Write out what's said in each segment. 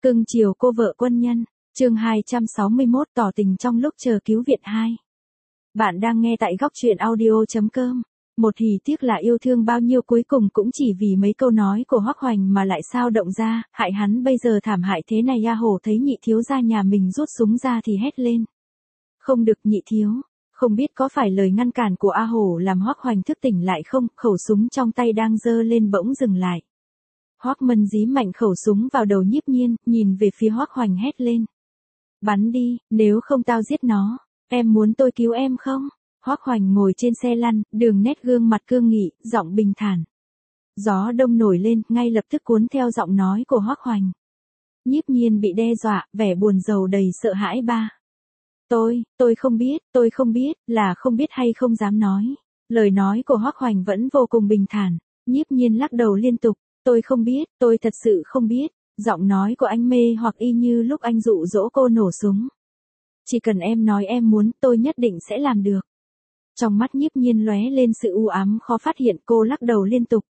Cưng chiều cô vợ quân nhân, chương 261 tỏ tình trong lúc chờ cứu viện 2. Bạn đang nghe tại góc truyện audio.com. Một hỉ tiếc là yêu thương bao nhiêu cuối cùng cũng chỉ vì mấy câu nói của Hoắc Hoành mà lại sao động ra, hại hắn bây giờ thảm hại thế này. A Hổ thấy nhị thiếu gia nhà mình rút súng ra thì hét lên. Không được nhị thiếu, không biết có phải lời ngăn cản của A Hổ làm Hoắc Hoành thức tỉnh lại không, khẩu súng trong tay đang giơ lên bỗng dừng lại. Hoắc Mân dí mạnh khẩu súng vào đầu Nhiếp Nhiên, nhìn về phía Hoắc Hoành hét lên. Bắn đi, nếu không tao giết nó, em muốn tôi cứu em không? Hoắc Hoành ngồi trên xe lăn, đường nét gương mặt cương nghị, giọng bình thản. Gió đông nổi lên, ngay lập tức cuốn theo giọng nói của Hoắc Hoành. Nhiếp Nhiên bị đe dọa, vẻ buồn rầu đầy sợ hãi ba. Tôi không biết, là không biết hay không dám nói. Lời nói của Hoắc Hoành vẫn vô cùng bình thản, Nhiếp Nhiên lắc đầu liên tục. Tôi không biết, tôi thật sự không biết. Giọng nói của anh mê hoặc y như lúc anh dụ dỗ cô nổ súng. Chỉ cần em nói em muốn, tôi nhất định sẽ làm được. Trong mắt Nhiếp Nhiên lóe lên sự u ám khó phát hiện, cô lắc đầu liên tục.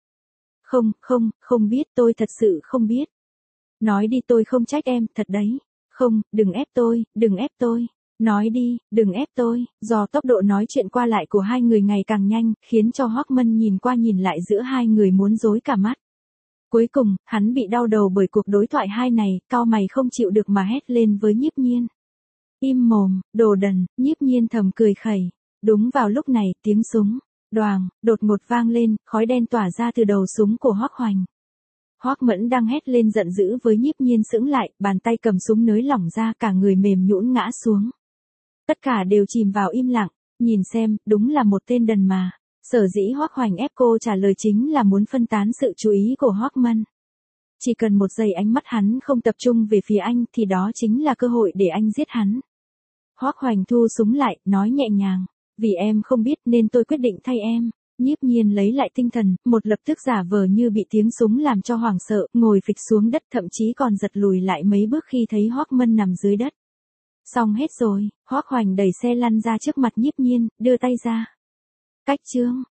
Không biết, tôi thật sự không biết. Nói đi, tôi không trách em, thật đấy. Không, đừng ép tôi. Nói đi, đừng ép tôi. Do tốc độ nói chuyện qua lại của hai người ngày càng nhanh, khiến cho Hoắc Mân nhìn qua nhìn lại giữa hai người muốn rối cả mắt. Cuối cùng, hắn bị đau đầu bởi cuộc đối thoại hai này, cau mày không chịu được mà hét lên với Nhiếp Nhiên. Im mồm, đồ đần. Nhiếp Nhiên thầm cười khẩy. Đúng vào lúc này, tiếng súng, đoàng, đột ngột vang lên, khói đen tỏa ra từ đầu súng của Hoắc Hoành. Hoắc Mẫn đang hét lên giận dữ với Nhiếp Nhiên sững lại, bàn tay cầm súng nới lỏng ra, cả người mềm nhũn ngã xuống. Tất cả đều chìm vào im lặng, nhìn xem, đúng là một tên đần mà. Sở dĩ Hoắc Hoành ép cô trả lời chính là muốn phân tán sự chú ý của Hoắc Mân. Chỉ cần một giây ánh mắt hắn không tập trung về phía anh thì đó chính là cơ hội để anh giết hắn. Hoắc Hoành thu súng lại, nói nhẹ nhàng, vì em không biết nên tôi quyết định thay em. Nhiếp Nhiên lấy lại tinh thần, một lập tức giả vờ như bị tiếng súng làm cho hoảng sợ, ngồi phịch xuống đất, thậm chí còn giật lùi lại mấy bước khi thấy Hoắc Mân nằm dưới đất. Xong hết rồi. Hoắc Hoành đẩy xe lăn ra trước mặt Nhiếp Nhiên, đưa tay ra. Cách chương.